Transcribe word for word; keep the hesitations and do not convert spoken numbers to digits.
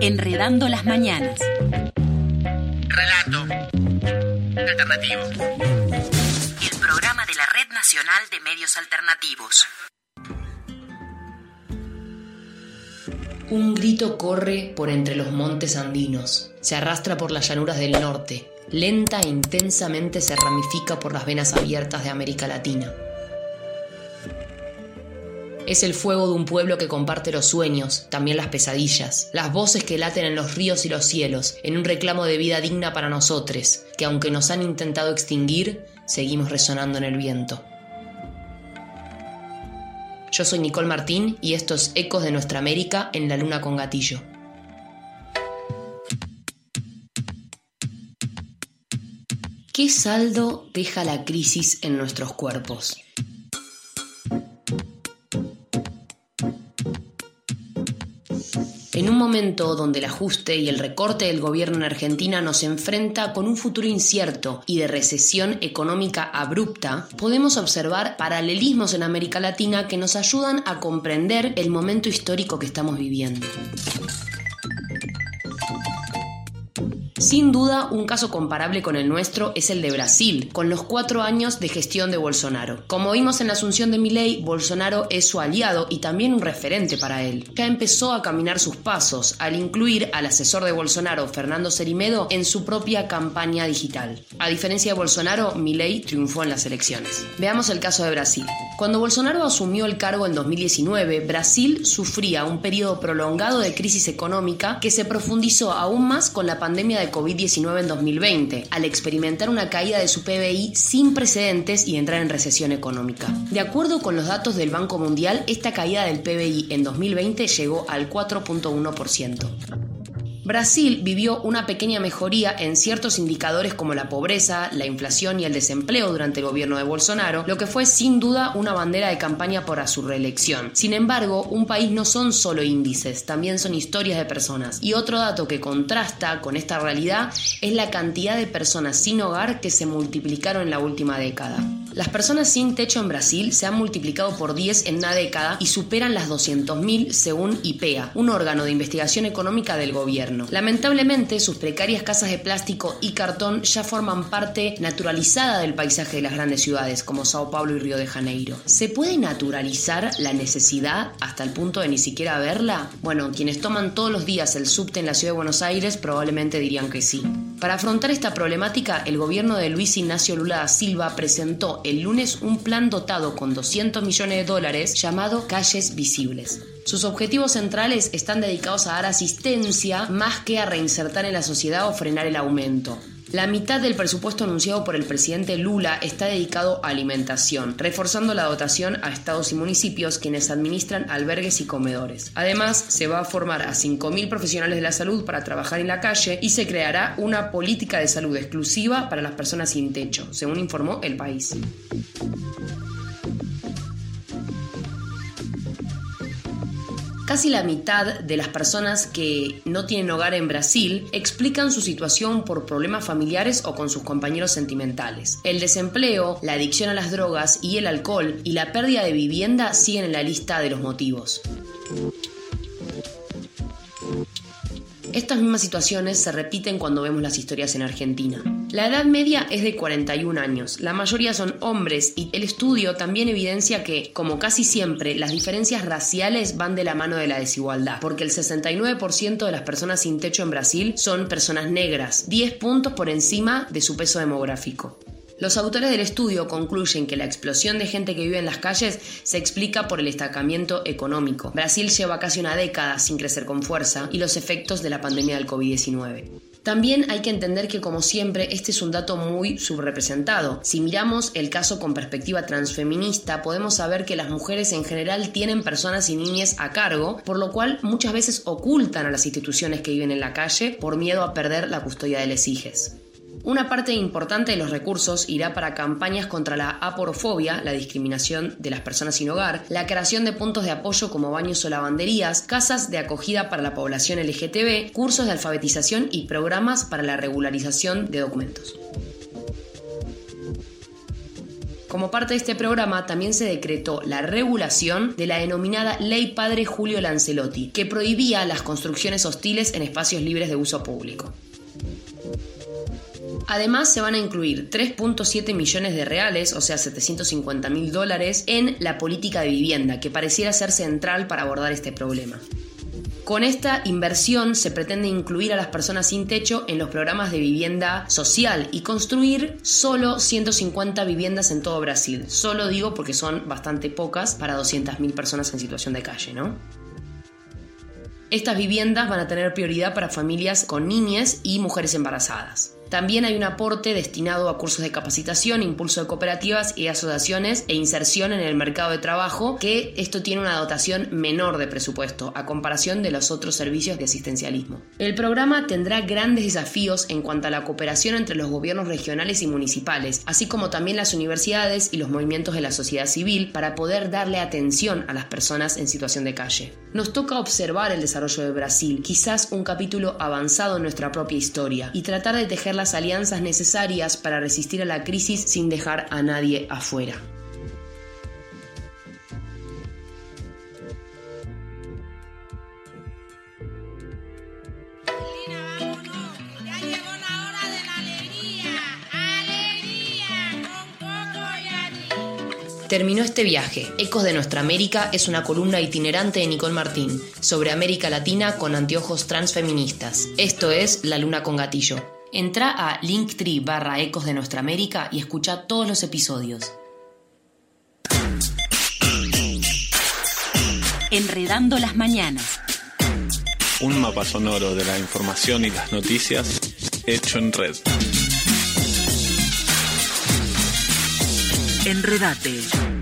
Enredando las mañanas. Relato alternativo. El programa de la Red Nacional de Medios Alternativos. Un grito corre por entre los montes andinos, se arrastra por las llanuras del norte, lenta e intensamente se ramifica por las venas abiertas de América Latina. Es el fuego de un pueblo que comparte los sueños, también las pesadillas, las voces que laten en los ríos y los cielos, en un reclamo de vida digna para nosotros, que aunque nos han intentado extinguir, seguimos resonando en el viento. Yo soy Nicole Martín y esto es Ecos de Nuestra América en la Luna con Gatillo. ¿Qué saldo deja la crisis en nuestros cuerpos? En un momento donde el ajuste y el recorte del gobierno en Argentina nos enfrenta con un futuro incierto y de recesión económica abrupta, podemos observar paralelismos en América Latina que nos ayudan a comprender el momento histórico que estamos viviendo. Sin duda, un caso comparable con el nuestro es el de Brasil, con los cuatro años de gestión de Bolsonaro. Como vimos en la asunción de Milei, Bolsonaro es su aliado y también un referente para él. Ya empezó a caminar sus pasos al incluir al asesor de Bolsonaro, Fernando Serimedo, en su propia campaña digital. A diferencia de Bolsonaro, Milei triunfó en las elecciones. Veamos el caso de Brasil. Cuando Bolsonaro asumió el cargo en dos mil diecinueve, Brasil sufría un periodo prolongado de crisis económica que se profundizó aún más con la pandemia de covid diecinueve en dos mil veinte, al experimentar una caída de su P B I sin precedentes y entrar en recesión económica. De acuerdo con los datos del Banco Mundial, esta caída del P B I en dos mil veinte llegó al cuatro punto uno por ciento. Brasil vivió una pequeña mejoría en ciertos indicadores como la pobreza, la inflación y el desempleo durante el gobierno de Bolsonaro, lo que fue sin duda una bandera de campaña para su reelección. Sin embargo, un país no son solo índices, también son historias de personas. Y otro dato que contrasta con esta realidad es la cantidad de personas sin hogar que se multiplicaron en la última década. Las personas sin techo en Brasil se han multiplicado por diez en una década y superan las doscientos mil según I P E A, un órgano de investigación económica del gobierno. Lamentablemente, sus precarias casas de plástico y cartón ya forman parte naturalizada del paisaje de las grandes ciudades como Sao Paulo y Río de Janeiro. ¿Se puede naturalizar la necesidad hasta el punto de ni siquiera verla? Bueno, quienes toman todos los días el subte en la ciudad de Buenos Aires probablemente dirían que sí. Para afrontar esta problemática, el gobierno de Luis Ignacio Lula da Silva presentó el lunes un plan dotado con doscientos millones de dólares llamado Calles Visibles. Sus objetivos centrales están dedicados a dar asistencia más que a reinsertar en la sociedad o frenar el aumento. La mitad del presupuesto anunciado por el presidente Lula está dedicado a alimentación, reforzando la dotación a estados y municipios quienes administran albergues y comedores. Además, se va a formar a cinco mil profesionales de la salud para trabajar en la calle y se creará una política de salud exclusiva para las personas sin techo, según informó El País. Casi la mitad de las personas que no tienen hogar en Brasil explican su situación por problemas familiares o con sus compañeros sentimentales. El desempleo, la adicción a las drogas y el alcohol y la pérdida de vivienda siguen en la lista de los motivos. Estas mismas situaciones se repiten cuando vemos las historias en Argentina. La edad media es de cuarenta y un años, la mayoría son hombres y el estudio también evidencia que, como casi siempre, las diferencias raciales van de la mano de la desigualdad, porque el sesenta y nueve por ciento de las personas sin techo en Brasil son personas negras, diez puntos por encima de su peso demográfico. Los autores del estudio concluyen que la explosión de gente que vive en las calles se explica por el estancamiento económico. Brasil lleva casi una década sin crecer con fuerza y los efectos de la pandemia del covid diecinueve. También hay que entender que, como siempre, este es un dato muy subrepresentado. Si miramos el caso con perspectiva transfeminista, podemos saber que las mujeres en general tienen personas y niñas a cargo, por lo cual muchas veces ocultan a las instituciones que viven en la calle por miedo a perder la custodia de les hijes. Una parte importante de los recursos irá para campañas contra la aporofobia, la discriminación de las personas sin hogar, la creación de puntos de apoyo como baños o lavanderías, casas de acogida para la población L G T B, cursos de alfabetización y programas para la regularización de documentos. Como parte de este programa también se decretó la regulación de la denominada Ley Padre Julio Lancelotti, que prohibía las construcciones hostiles en espacios libres de uso público. Además, se van a incluir tres punto siete millones de reales, o sea setecientos cincuenta mil dólares, en la política de vivienda, que pareciera ser central para abordar este problema. Con esta inversión se pretende incluir a las personas sin techo en los programas de vivienda social y construir solo ciento cincuenta viviendas en todo Brasil. Solo digo porque son bastante pocas para doscientas mil personas en situación de calle, ¿no? Estas viviendas van a tener prioridad para familias con niñas y mujeres embarazadas. También hay un aporte destinado a cursos de capacitación, impulso de cooperativas y asociaciones e inserción en el mercado de trabajo, que esto tiene una dotación menor de presupuesto a comparación de los otros servicios de asistencialismo. El programa tendrá grandes desafíos en cuanto a la cooperación entre los gobiernos regionales y municipales, así como también las universidades y los movimientos de la sociedad civil para poder darle atención a las personas en situación de calle. Nos toca observar el desarrollo de Brasil, quizás un capítulo avanzado en nuestra propia historia, y tratar de tejer las alianzas necesarias para resistir a la crisis sin dejar a nadie afuera. Terminó este viaje. Ecos de Nuestra América es una columna itinerante de Nicole Martín sobre América Latina con anteojos transfeministas. Esto es La Luna con Gatillo. Entrá a linktree barra Ecos de Nuestra América y escucha todos los episodios. Enredando las mañanas. Un mapa sonoro de la información y las noticias hecho en red. Enredate.